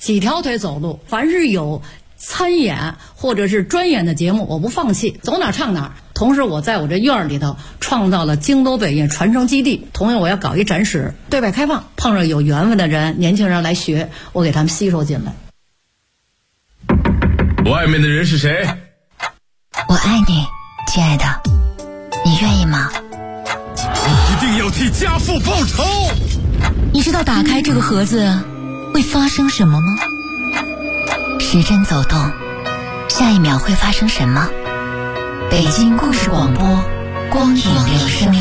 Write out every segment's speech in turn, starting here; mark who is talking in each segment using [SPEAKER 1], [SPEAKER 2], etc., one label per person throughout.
[SPEAKER 1] 几条腿走路，凡是有参演或者是专演的节目，我不放弃，走哪唱哪。同时我在我这院里头创造了京都北印传承基地，同样我要搞一展示，对外开放，碰上有缘分的人年轻人来学，我给他们吸收进来。
[SPEAKER 2] 外面的人是谁？
[SPEAKER 3] 我爱你，亲爱的，你愿意吗？
[SPEAKER 2] 你一定要替家父报仇。
[SPEAKER 3] 你知道打开这个盒子会发生什么吗？时针走动，下一秒会发生什么？北京故事广播，光影留声。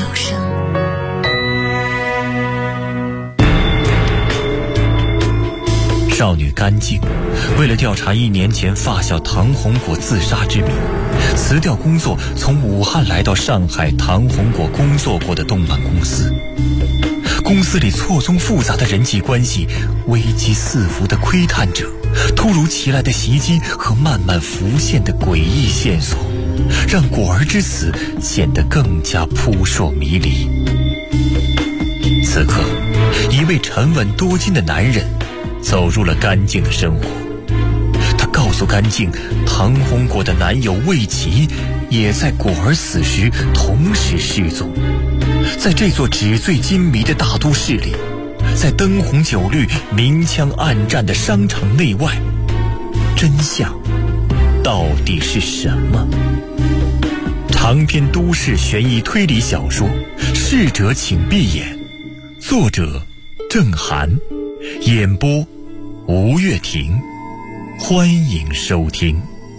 [SPEAKER 4] 少女甘静为了调查1年前发小唐红果自杀之谜，辞掉工作，从武汉来到上海唐红果工作过的动漫公司。公司里错综复杂的人际关系，危机四伏的窥探者，突如其来的袭击和慢慢浮现的诡异线索，让果儿之死显得更加扑朔迷离。此刻，一位沉稳多金的男人走入了甘静的生活。他告诉甘静，唐红果的男友魏琪也在果儿死时同时失踪。在这座纸醉金迷的大都市里，在灯红酒绿、明枪暗战的商场内外，真相到底是什么？长篇都市悬疑推理小说《逝者请闭眼》，作者郑涵，演播吴月婷，欢迎收听。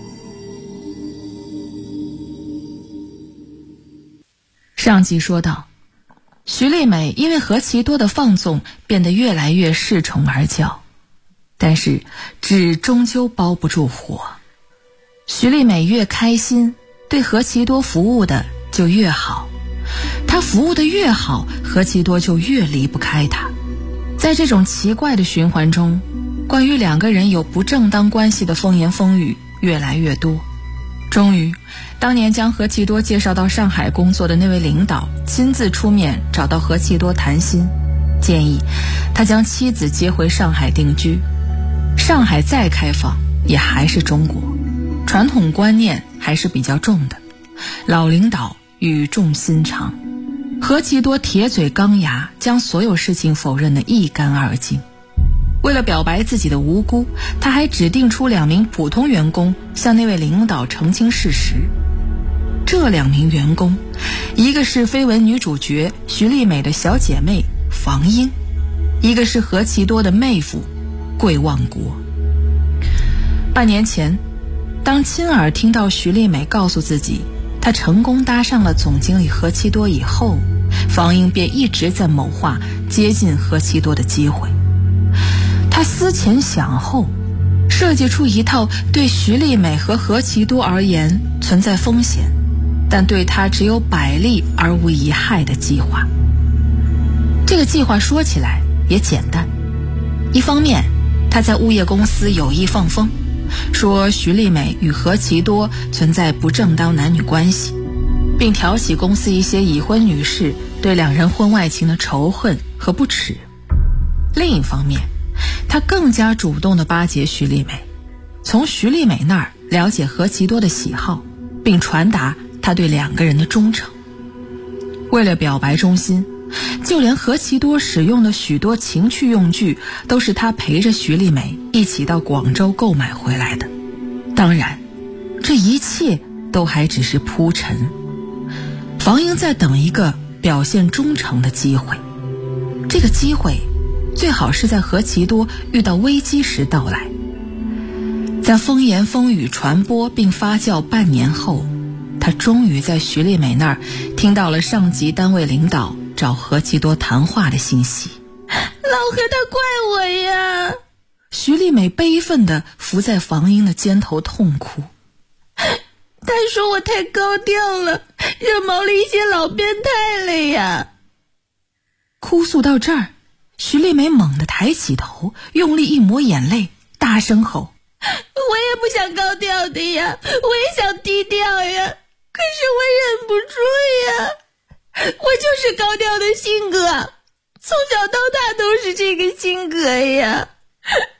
[SPEAKER 5] 上集说到，徐丽美因为何其多的放纵，变得越来越恃宠而骄，但是纸终究包不住火。徐丽美越开心，对何其多服务的就越好，她服务的越好，何其多就越离不开她。在这种奇怪的循环中，关于两个人有不正当关系的风言风语越来越多。终于，当年将何其多介绍到上海工作的那位领导亲自出面找到何其多谈心，建议他将妻子接回上海定居。上海再开放也还是中国，传统观念还是比较重的。老领导语重心长，何其多铁嘴钢牙，将所有事情否认得一干二净。为了表白自己的无辜，他还指定出2名普通员工向那位领导澄清事实。这2名员工，一个是绯闻女主角徐丽美的小姐妹房英，一个是何其多的妹夫桂望国。半年前，当亲耳听到徐丽美告诉自己她成功搭上了总经理何其多以后，房英便一直在谋划接近何其多的机会。他思前想后，设计出一套对徐丽美和何其多而言存在风险，但对他只有百利而无一害的计划。这个计划说起来也简单，一方面他在物业公司有意放风，说徐丽美与何其多存在不正当男女关系，并挑起公司一些已婚女士对2人婚外情的仇恨和不耻。另一方面，他更加主动地巴结徐丽美，从徐丽美那儿了解何其多的喜好，并传达他对2个人的忠诚。为了表白忠心，就连何其多使用的许多情趣用具都是他陪着徐丽美一起到广州购买回来的。当然，这一切都还只是铺陈。房英在等一个表现忠诚的机会，这个机会最好是在何其多遇到危机时到来。在风言风语传播并发酵半年后，他终于在徐丽美那儿听到了上级单位领导找何其多谈话的信息。老何他怪我呀！徐丽美悲愤地伏在房英的肩头痛哭。他说我太高调了，惹毛了一些老变态了呀！哭诉到这儿，徐丽美猛地抬起头，用力一抹眼泪，大声吼：我也不想高调的呀，我也想低调呀，可是我忍不住呀，我就是高调的性格，从小到大都是这个性格呀，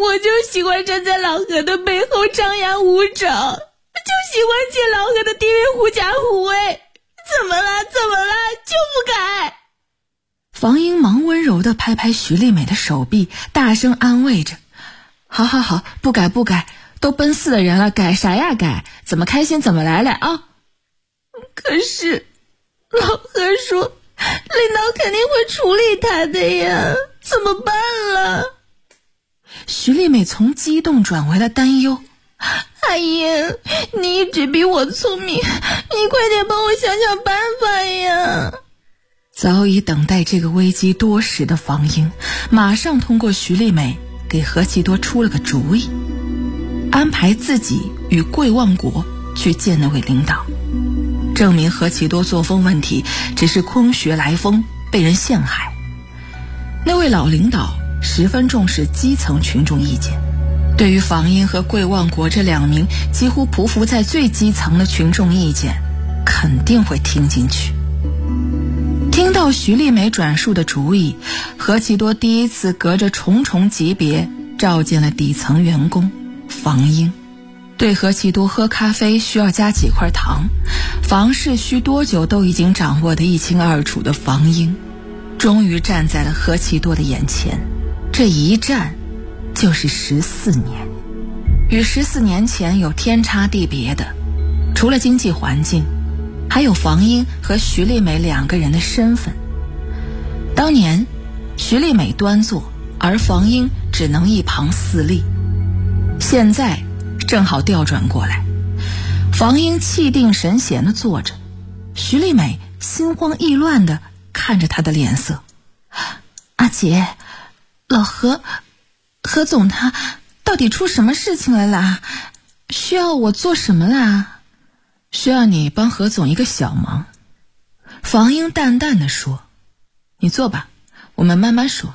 [SPEAKER 5] 我就喜欢站在老何的背后张牙舞爪，就喜欢借老何的地位狐假虎威。怎么了就不改？房英忙温柔地拍拍徐丽美的手臂，大声安慰着：好，不改，都奔4的人了，改啥呀改？怎么开心怎么来啊！可是老何说领导肯定会处理他的呀，怎么办了？徐丽美从激动转为了担忧。阿姨，你一直比我聪明，你快点帮我想想办法呀！早已等待这个危机多时的房英马上通过徐丽美给何其多出了个主意，安排自己与桂望国去见那位领导，证明何其多作风问题只是空穴来风，被人陷害。那位老领导十分重视基层群众意见，对于房英和桂望国这2名几乎匍匐在最基层的群众意见，肯定会听进去。听到徐丽美转述的主意，何其多第一次隔着重重级别召见了底层员工房英，对何其多喝咖啡需要加几块糖，房事需多久都已经掌握得一清二楚的房英，终于站在了何其多的眼前。这一站就是14年，与14年前有天差地别的，除了经济环境，还有房英和徐丽美2个人的身份。当年徐丽美端坐，而房英只能一旁肆立，现在正好调转过来，房英气定神闲地坐着，徐丽美心慌意乱地看着他的脸色。阿姐，老何总他到底出什么事情了啦？需要我做什么啦？需要你帮何总一个小忙。房英淡淡地说，你坐吧，我们慢慢说。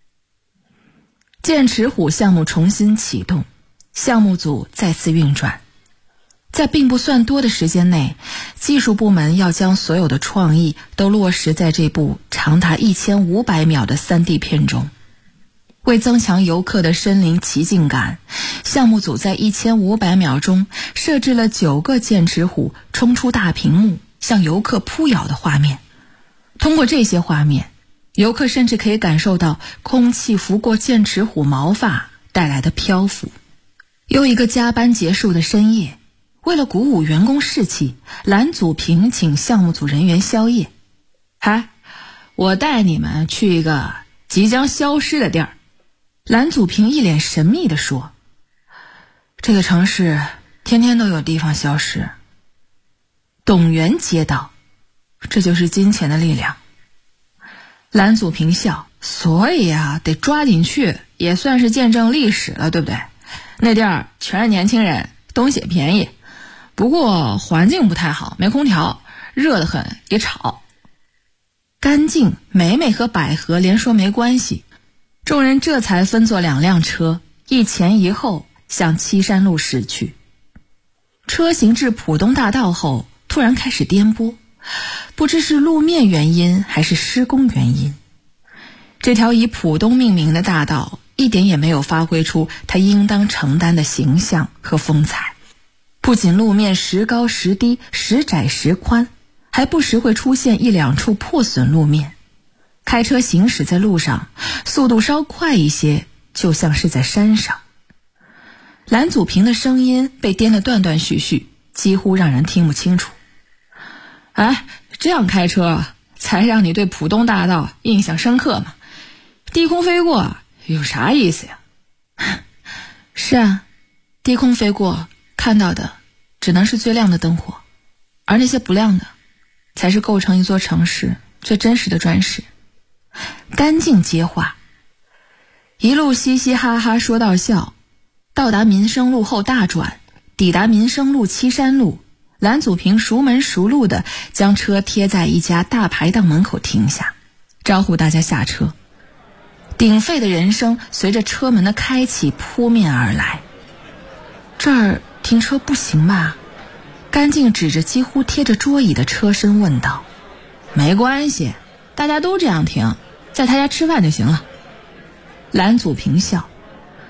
[SPEAKER 5] 剑齿虎项目重新启动，项目组再次运转，在并不算多的时间内，技术部门要将所有的创意都落实在这部长达1500秒的 3D 片中。为增强游客的身临其境感，项目组在1500秒中设置了9个剑齿虎冲出大屏幕向游客扑咬的画面。通过这些画面，游客甚至可以感受到空气拂过剑齿虎毛发带来的漂浮。又一个加班结束的深夜，为了鼓舞员工士气，蓝祖平请项目组人员宵夜。我带你们去一个即将消失的地儿。蓝祖平一脸神秘地说，这个城市天天都有地方消失。董源接道，这就是金钱的力量。蓝祖平笑，所以得抓紧去，也算是见证历史了，对不对？那地儿全是年轻人，东西也便宜，不过环境不太好，没空调，热得很，也吵。干净、美美和百合连说没关系，众人这才分作2辆车，一前一后向七山路驶去。车行至浦东大道后，突然开始颠簸，不知是路面原因还是施工原因。这条以浦东命名的大道一点也没有发挥出它应当承担的形象和风采。不仅路面时高时低，时窄时宽，还不时会出现1、2处破损路面。开车行驶在路上，速度稍快一些，就像是在山上。蓝祖平的声音被颠得断断续续，几乎让人听不清楚。这样开车才让你对浦东大道印象深刻嘛，低空飞过有啥意思呀？是啊，低空飞过看到的只能是最亮的灯火，而那些不亮的才是构成一座城市最真实的砖石。干净接话，一路嘻嘻哈哈说到笑，到达民生路后大转，抵达民生路七山路，蓝祖平熟门熟路地将车贴在一家大排档门口停下，招呼大家下车。鼎沸的人声随着车门的开启扑面而来。这儿停车不行吧？干净指着几乎贴着桌椅的车身问道。没关系，大家都这样停，在他家吃饭就行了。蓝祖平笑。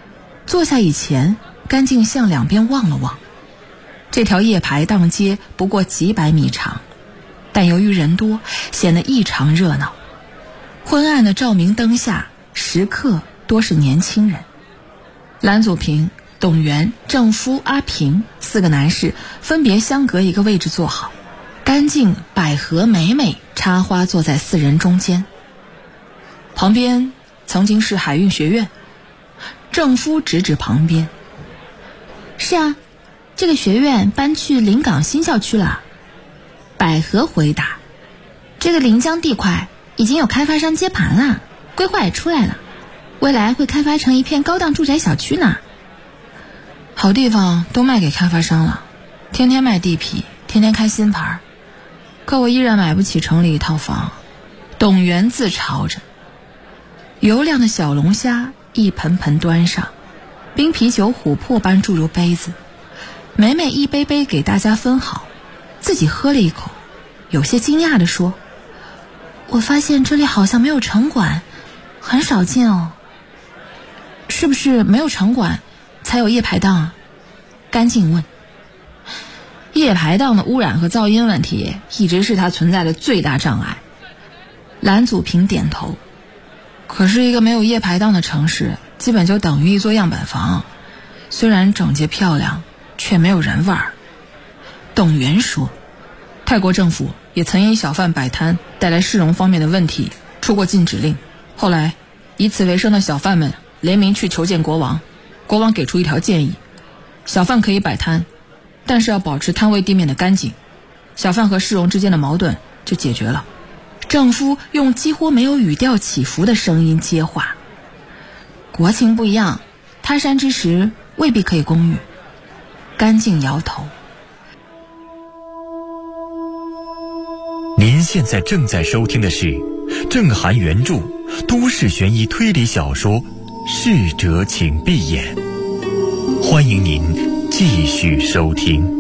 [SPEAKER 5] 坐下以前，甘静向两边望了望。这条夜排档街不过几百米长，但由于人多，显得异常热闹。昏暗的照明灯下，食客多是年轻人。蓝祖平、董源、郑夫、阿平4个男士分别相隔一个位置坐好，甘静、百合、美美插花坐在4人中间。旁边曾经是海运学院。郑夫指指旁边。
[SPEAKER 3] 是啊，这个学院搬去临港新校区了。
[SPEAKER 5] 百合回答。
[SPEAKER 3] 这个临江地块已经有开发商接盘了，规划也出来了，未来会开发成一片高档住宅小区呢。
[SPEAKER 5] 好地方都卖给开发商了，天天卖地皮，天天开新牌，可我依然买不起城里一套房。董源自嘲着。油亮的小龙虾一盆盆端上，冰啤酒琥珀般注入杯子，美美一杯杯给大家分好，自己喝了一口，有些惊讶地说：
[SPEAKER 3] 我发现这里好像没有城管，很少见哦。
[SPEAKER 5] 是不是没有城管才有夜排档啊？甘静问。夜排档的污染和噪音问题一直是它存在的最大障碍。蓝祖平点头。可是一个没有夜排档的城市基本就等于一座样板房，虽然整洁漂亮，却没有人味儿。董源说，泰国政府也曾因小贩摆摊带来市容方面的问题出过禁止令，后来以此为生的小贩们联名去求见国王，国王给出一条建议，小贩可以摆摊，但是要保持摊位地面的干净，小贩和市容之间的矛盾就解决了。郑夫用几乎没有语调起伏的声音接话：国情不一样，他山之石未必可以攻玉。甘静摇头。
[SPEAKER 4] 您现在正在收听的是郑涵原著都市悬疑推理小说《逝者请闭眼》，欢迎您继续收听。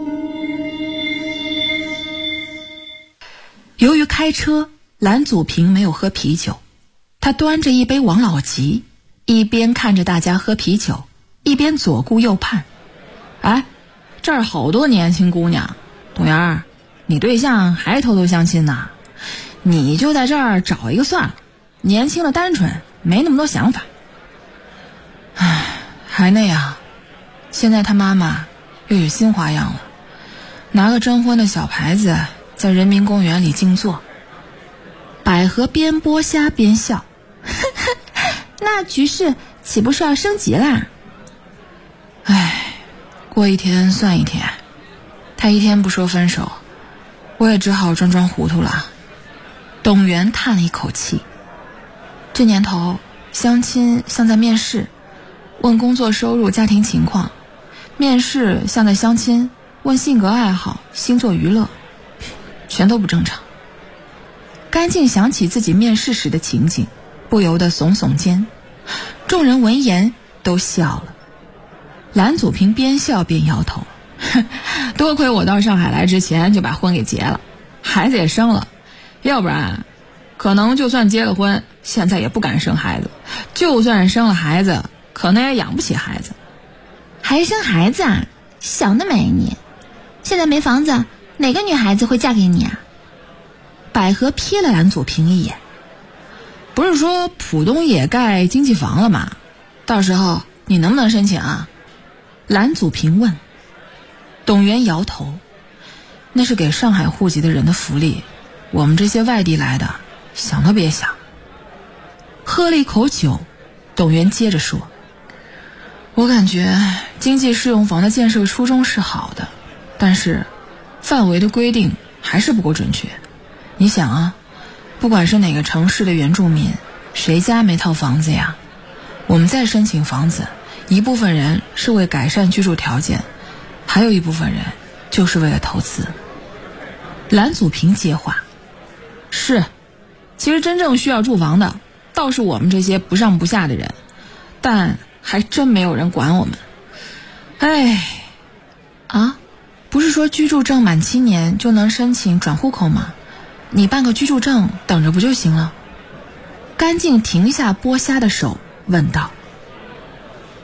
[SPEAKER 5] 由于开车，蓝祖平没有喝啤酒，他端着一杯王老吉，一边看着大家喝啤酒，一边左顾右盼。哎，这儿好多年轻姑娘，董源，你对象还偷偷相亲呢，你就在这儿找一个算了，年轻的单纯，没那么多想法。唉，还那样，现在他妈妈又有新花样了，拿个征婚的小牌子在人民公园里静坐。百合边剥虾边笑，
[SPEAKER 3] 那局势岂不是要升级啦？
[SPEAKER 5] 唉，过一天算一天，他一天不说分手，我也只好装装糊涂了。董源叹了一口气，这年头相亲像在面试，问工作收入家庭情况，面试像在相亲，问性格爱好星座娱乐，全都不正常。甘静想起自己面试时的情景，不由得耸耸肩。众人闻言都笑了。蓝祖平边笑边摇头，多亏我到上海来之前就把婚给结了，孩子也生了，要不然可能就算结了婚，现在也不敢生孩子，就算生了孩子，可能也养不起孩子。
[SPEAKER 3] 还生孩子啊？想得美你！现在没房子，哪个女孩子会嫁给你啊？
[SPEAKER 5] 百合瞥了蓝祖平一眼，不是说浦东也盖经济房了吗？到时候你能不能申请啊？蓝祖平问。董源摇头，那是给上海户籍的人的福利，我们这些外地来的想都别想。喝了一口酒，董源接着说，我感觉经济适用房的建设初衷是好的，但是范围的规定还是不够准确。你想啊，不管是哪个城市的原住民，谁家没套房子呀？我们再申请房子，一部分人是为改善居住条件，还有一部分人就是为了投资。蓝祖平接话，是，其实真正需要住房的倒是我们这些不上不下的人，但还真没有人管我们。哎，啊，不是说居住证满7年就能申请转户口吗？你办个居住证等着不就行了？甘静停下剥虾的手问道。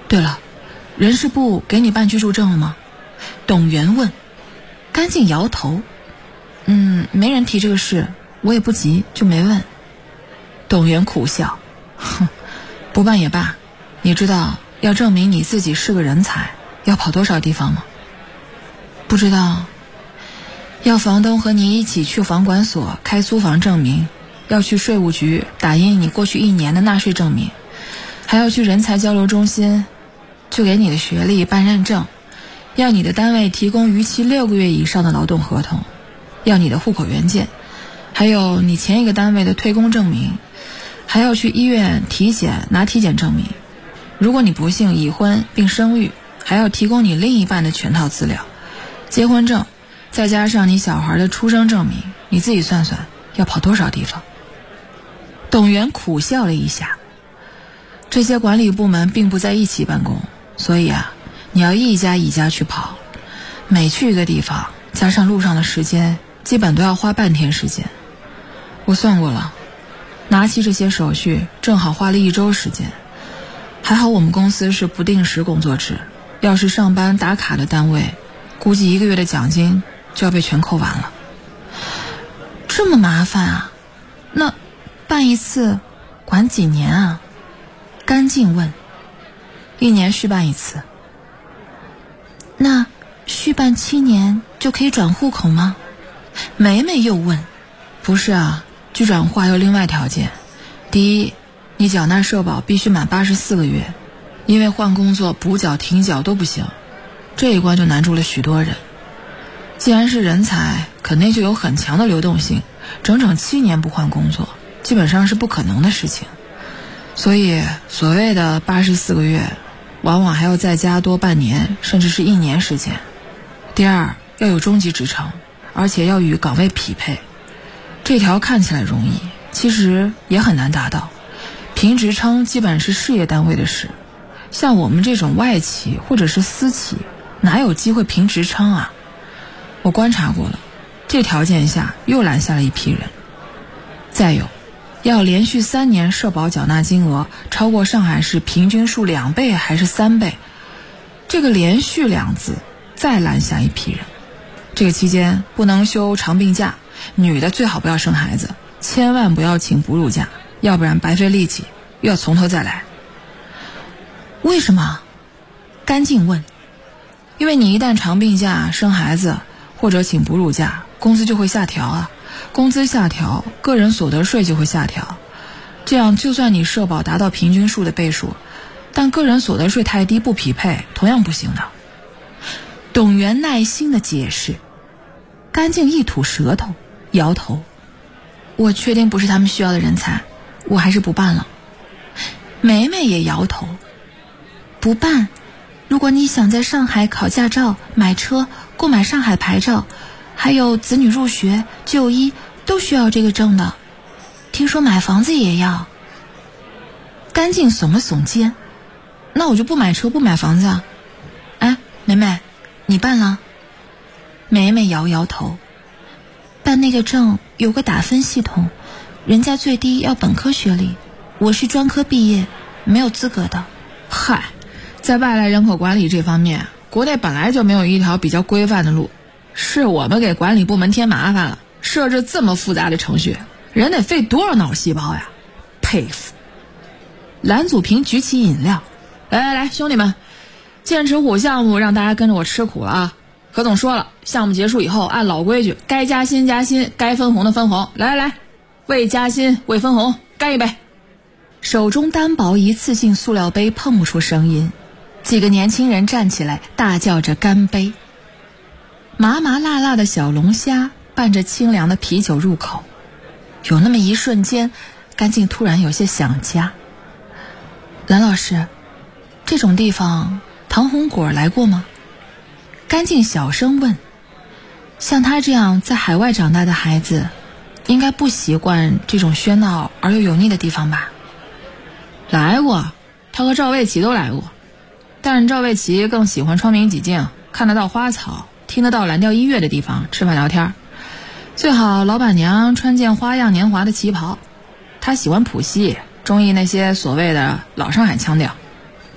[SPEAKER 5] 对了，人事部给你办居住证了吗？董源问。甘静摇头，没人提这个事，我也不急，就没问。董源苦笑，哼，不办也罢。你知道要证明你自己是个人才要跑多少地方吗？不知道。要房东和你一起去房管所开租房证明，要去税务局打印你过去1年的纳税证明，还要去人才交流中心就给你的学历办认证，要你的单位提供逾期6个月以上的劳动合同，要你的户口原件，还有你前一个单位的退工证明，还要去医院体检拿体检证明。如果你不幸已婚并生育，还要提供你另一半的全套资料，结婚证，再加上你小孩的出生证明，你自己算算要跑多少地方。董源苦笑了一下，这些管理部门并不在一起办公，所以你要一家一家去跑，每去一个地方加上路上的时间，基本都要花半天时间。我算过了，拿起这些手续正好花了1周时间。还好我们公司是不定时工作制，要是上班打卡的单位，估计1个月的奖金就要被全扣完了。这么麻烦啊？那办一次管几年啊？甘静问。1年续办1次。那续办7年就可以转户口吗？梅梅又问。不是啊，居转户还有另外条件。第一，你缴纳社保必须满84个月，因为换工作补缴停缴都不行，这一关就难住了许多人。既然是人才，肯定就有很强的流动性，整整7年不换工作基本上是不可能的事情。所以所谓的84个月往往还要再加多半年甚至是1年时间。第二，要有中级职称，而且要与岗位匹配。这条看起来容易，其实也很难达到。评职称基本是事业单位的事，像我们这种外企或者是私企哪有机会评职称啊？我观察过了，这条件下又拦下了一批人。再有，要连续3年社保缴纳金额超过上海市平均数2倍还是3倍，这个连续2字再拦下一批人。这个期间不能休长病假，女的最好不要生孩子，千万不要请哺乳假，要不然白费力气，又要从头再来。为什么？甘静问。因为你一旦长病假、生孩子或者请哺乳假，工资就会下调啊。工资下调，个人所得税就会下调。这样就算你社保达到平均数的倍数，但个人所得税太低不匹配，同样不行的。董源耐心地解释。甘静一吐舌头，摇头。我确定不是他们需要的人才，我还是不办了。梅梅也摇头。不办？如果你想在上海考驾照、买车、购买上海牌照，还有子女入学、就医，都需要这个证的。听说买房子也要。甘静耸了耸肩。那我就不买车不买房子啊。哎，梅梅，你办了？梅梅摇摇头。办那个证有个打分系统，人家最低要本科学历，我是专科毕业，没有资格的。嗨，在外来人口管理这方面，国内本来就没有一条比较规范的路，是我们给管理部门添麻烦了，设置这么复杂的程序，人得费多少脑细胞呀，佩服。蓝祖平举起饮料，来，兄弟们，剑齿虎项目让大家跟着我吃苦了啊。何总说了，项目结束以后按老规矩，该加薪加薪，该分红的分红。来，为加薪为分红，干一杯。手中单薄一次性塑料杯碰不出声音，几个年轻人站起来大叫着干杯。麻麻辣辣的小龙虾伴着清凉的啤酒入口，有那么一瞬间，甘静突然有些想家。蓝老师，这种地方唐红果来过吗？甘静小声问。像他这样在海外长大的孩子，应该不习惯这种喧闹而又油腻的地方吧？来过，他和赵卫奇都来过，但是赵卫奇更喜欢窗明几净，看得到花草，听得到蓝调音乐的地方吃饭聊天，最好老板娘穿件花样年华的旗袍。他喜欢浦西，中意那些所谓的老上海腔调。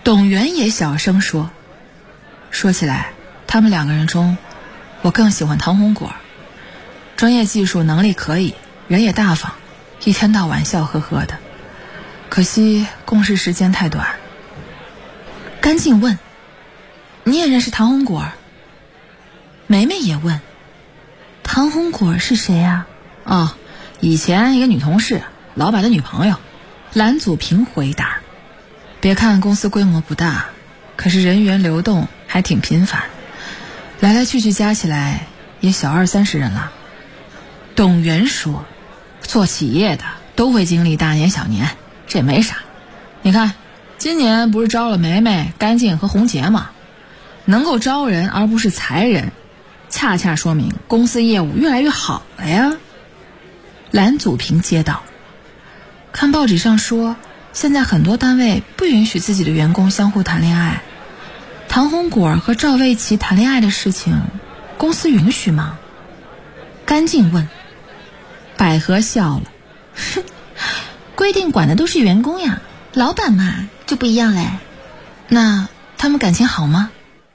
[SPEAKER 5] 董源也小声说：“说起来，他们2个人中，我更喜欢唐红果，专业技术能力可以，人也大方，一天到晚笑呵呵的。可惜共事时间太短。”甘静问：“你也认识唐红果？”梅梅也问：“唐红果是谁啊？”“哦，以前一个女同事，老板的女朋友。”蓝祖平回答。别看公司规模不大，可是人员流动还挺频繁，来来去去加起来也小20-30人了。董源说：“做企业的都会经历大年小年，这没啥。你看，今年不是招了梅梅、甘静和红杰吗？能够招人而不是裁人，恰恰说明公司业务越来越好了呀。”蓝祖平接道：“看报纸上说，现在很多单位不允许自己的员工相互谈恋爱。唐红果和赵卫琪谈恋爱的事情，公司允许吗？”甘静问。百合笑了：“哼，规定管的都是员工呀，老板嘛就不一样嘞。那他们感情好吗？”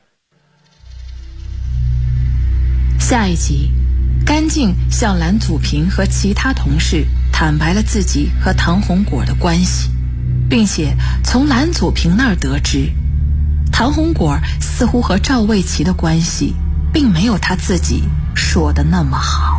[SPEAKER 5] 下一集，甘静向蓝祖平和其他同事坦白了自己和唐红果的关系，并且从蓝祖平那儿得知，唐红果似乎和赵卫琪的关系并没有他自己说的那么好。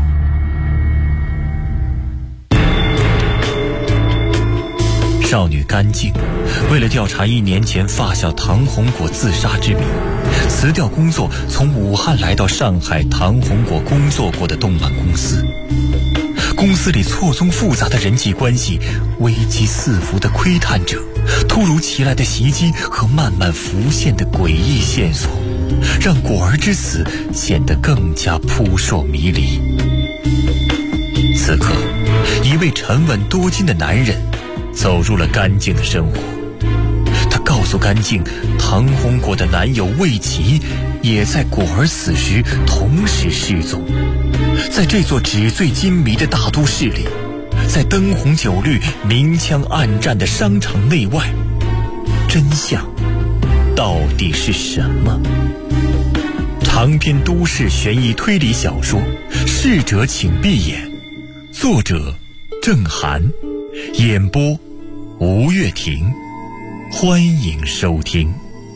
[SPEAKER 4] 少女甘静为了调查1年前发小唐红果自杀之谜，辞掉工作，从武汉来到上海唐红果工作过的动漫公司。公司里错综复杂的人际关系，危机四伏的窥探者，突如其来的袭击和慢慢浮现的诡异线索，让果儿之死显得更加扑朔迷离。此刻，一位沉稳多金的男人走入了甘静的生活。他告诉甘静，唐红果的男友卫琪也在果儿死时同时失踪。在这座纸醉金迷的大都市里，在灯红酒绿、明枪暗战的商场内外，真相到底是什么？长篇都市悬疑推理小说《逝者请闭眼》，作者郑涵，演播吴月婷，欢迎收听。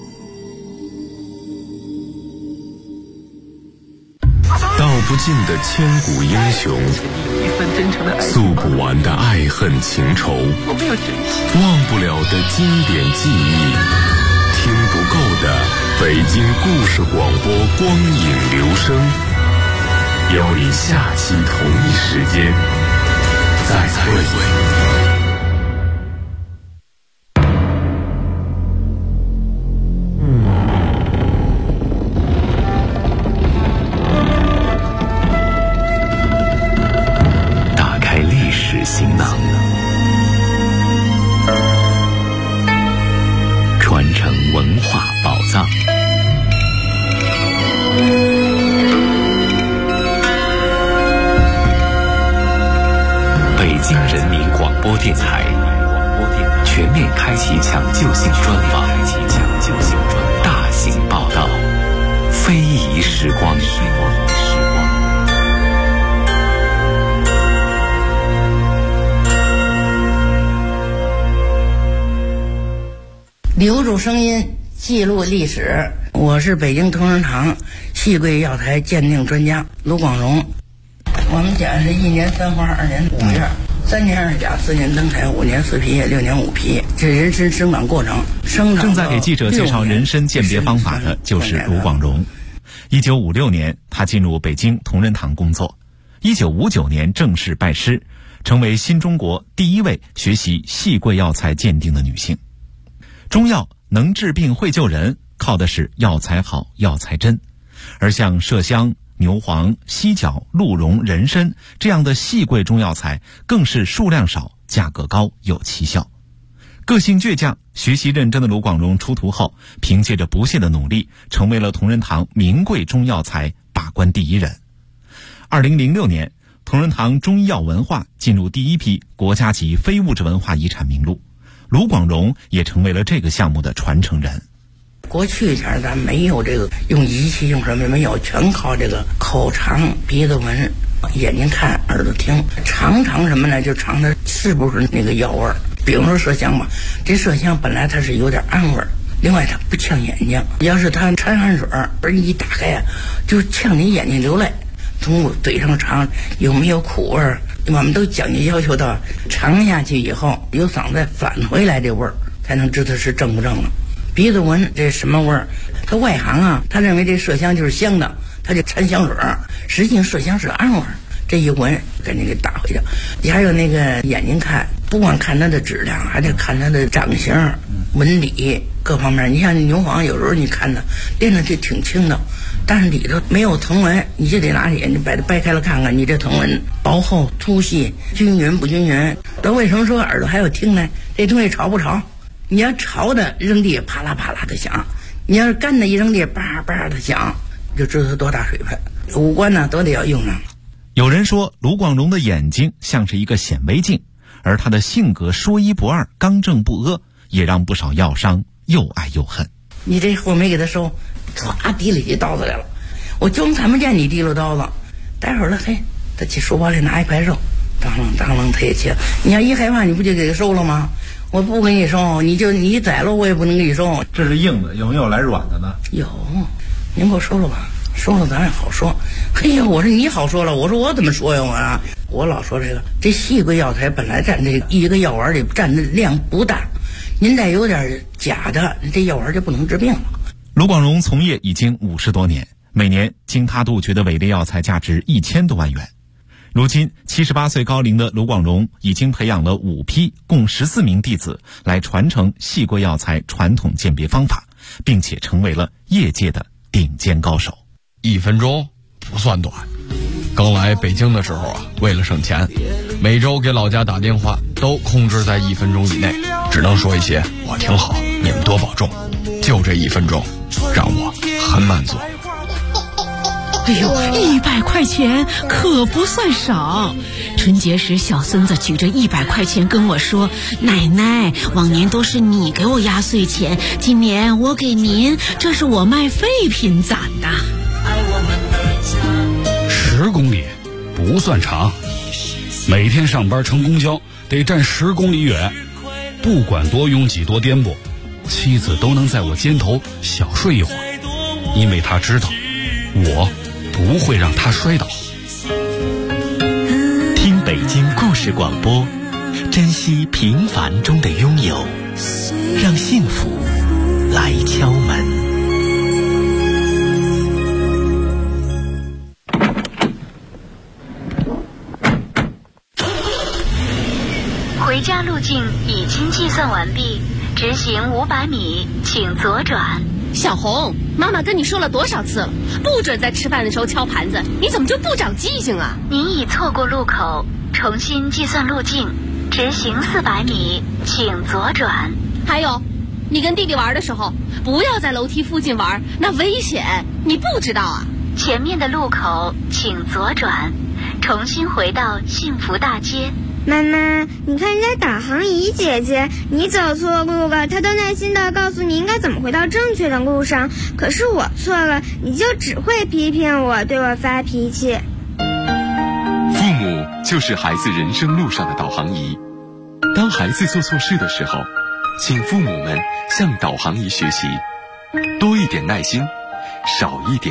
[SPEAKER 2] 道不尽的千古英雄，诉不完的爱恨情仇，忘不了的经典记忆，听不够的北京故事广播光影留声，邀你下期同一时间再会。行囊，传承文化宝藏。北京人民广播电台全面开启抢救性专访，大型报道，非遗时光。
[SPEAKER 6] 留住声音，记录历史。我是北京同仁堂细桂药材鉴定专家卢广荣。我们家是1年3花2年5叶，3年2甲4年登台5年4皮6年5皮，这人参生长过程。
[SPEAKER 7] 正在给记者介绍人参鉴别方法的就是卢广荣。1956年，他进入北京同仁堂工作。1959年正式拜师，成为新中国第一位学习细桂药材鉴定的女性。中药能治病会救人，靠的是药材好、药材真。而像麝香、牛黄、犀角、鹿茸、人参这样的细桂中药材，更是数量少、价格高、有奇效。个性倔强、学习认真的卢广荣出徒后，凭借着不懈的努力，成为了同仁堂名贵中药材把关第一人。2006年，同仁堂中医药文化进入第一批国家级非物质文化遗产名录。 卢广荣也成为了这个项目的传承人。
[SPEAKER 6] 过去前咱没有这个用仪器用什么没有，全靠这个口尝、鼻子闻、眼睛看、耳朵听，尝什么呢？就尝它是不是那个药味儿。比如说麝香吧，这麝香本来它是有点暗味儿，另外它不呛眼睛。要是它掺汗水儿一打开呀，就呛你眼睛流泪。从我嘴上尝有没有苦味儿，我们都讲究要求到尝下去以后由嗓子返回来这味儿，才能知道是正不正了。鼻子闻这什么味儿？他外行啊，他认为这麝香就是香的，他就掺香水儿，实际上麝香是暗味儿。这一闻赶紧给打回去。你还有那个眼睛看，不光看它的质量，还得看它的长相、纹理各方面。你像牛黄，有时候你看它练的就挺轻的，但是里头没有藤纹，你就得拿起你把它掰开了看看，你这藤纹薄厚、粗细、均匀不均匀。那为什么说耳朵还要听呢？这东西潮不潮？你要潮的扔地啪啦啪啦的响，你要是干的一扔地叭叭的响，就知道它多大水分。五官呢都得要用上。
[SPEAKER 7] 有人说卢广荣的眼睛像是一个显微镜，而他的性格说一不二、刚正不阿，也让不少药商又爱又恨。
[SPEAKER 6] 你这货没给他收，唰提了起刀子来了，我就看不见你提了刀子。待会儿了，嘿，他去书包里拿一块肉，当啷当啷他也切。你要一害怕，你不就给他收了吗？我不给你收，你宰了我也不能给你收。
[SPEAKER 8] 这是硬的，有没有来软的呢？
[SPEAKER 6] 有，您给我收了吧。说了咱也好说。嘿呀，我说你好说了，我说我怎么说呀？我老说这细桂药材本来占这一个药丸里占的量不大，您再有点假的，这药丸就不能治病了。
[SPEAKER 7] 卢广荣从业已经50多年，每年经他杜绝的伪劣药材价值1000多万元。如今78岁高龄的卢广荣已经培养了5批共14名弟子来传承细桂药材传统鉴别方法，并且成为了业界的顶尖高手。
[SPEAKER 9] 1分钟不算短。刚来北京的时候啊，为了省钱，每周给老家打电话都控制在1分钟以内，只能说一些我挺好，你们多保重。就这1分钟，让我很满足。
[SPEAKER 10] 哎呦，100块钱可不算少。春节时小孙子举着100块钱跟我说：“奶奶，往年都是你给我压岁钱，今年我给您，这是我卖废品攒的。
[SPEAKER 11] ”10公里不算长，每天上班乘公交得站10公里远，不管多拥挤多颠簸，妻子都能在我肩头小睡一会儿，因为她知道我不会让她摔倒。
[SPEAKER 4] 听北京故事广播，珍惜平凡中的拥有，让幸福来敲门。
[SPEAKER 3] 回家路径已经计算完毕，直行500米，请左转。
[SPEAKER 12] 小红，妈妈跟你说了多少次了，不准在吃饭的时候敲盘子，你怎么就不长记性啊？
[SPEAKER 3] 您已错过路口，重新计算路径，直行400米，请左转。
[SPEAKER 12] 还有，你跟弟弟玩的时候，不要在楼梯附近玩，那危险，你不知道啊？
[SPEAKER 3] 前面的路口请左转，重新回到幸福大街。
[SPEAKER 13] 妈妈，你看人家导航仪姐姐，你走错路了，她都耐心地告诉你应该怎么回到正确的路上。可是我错了，你就只会批评我，对我发脾气。
[SPEAKER 2] 父母就是孩子人生路上的导航仪。当孩子做错事的时候，请父母们向导航仪学习，多一点耐心，少一点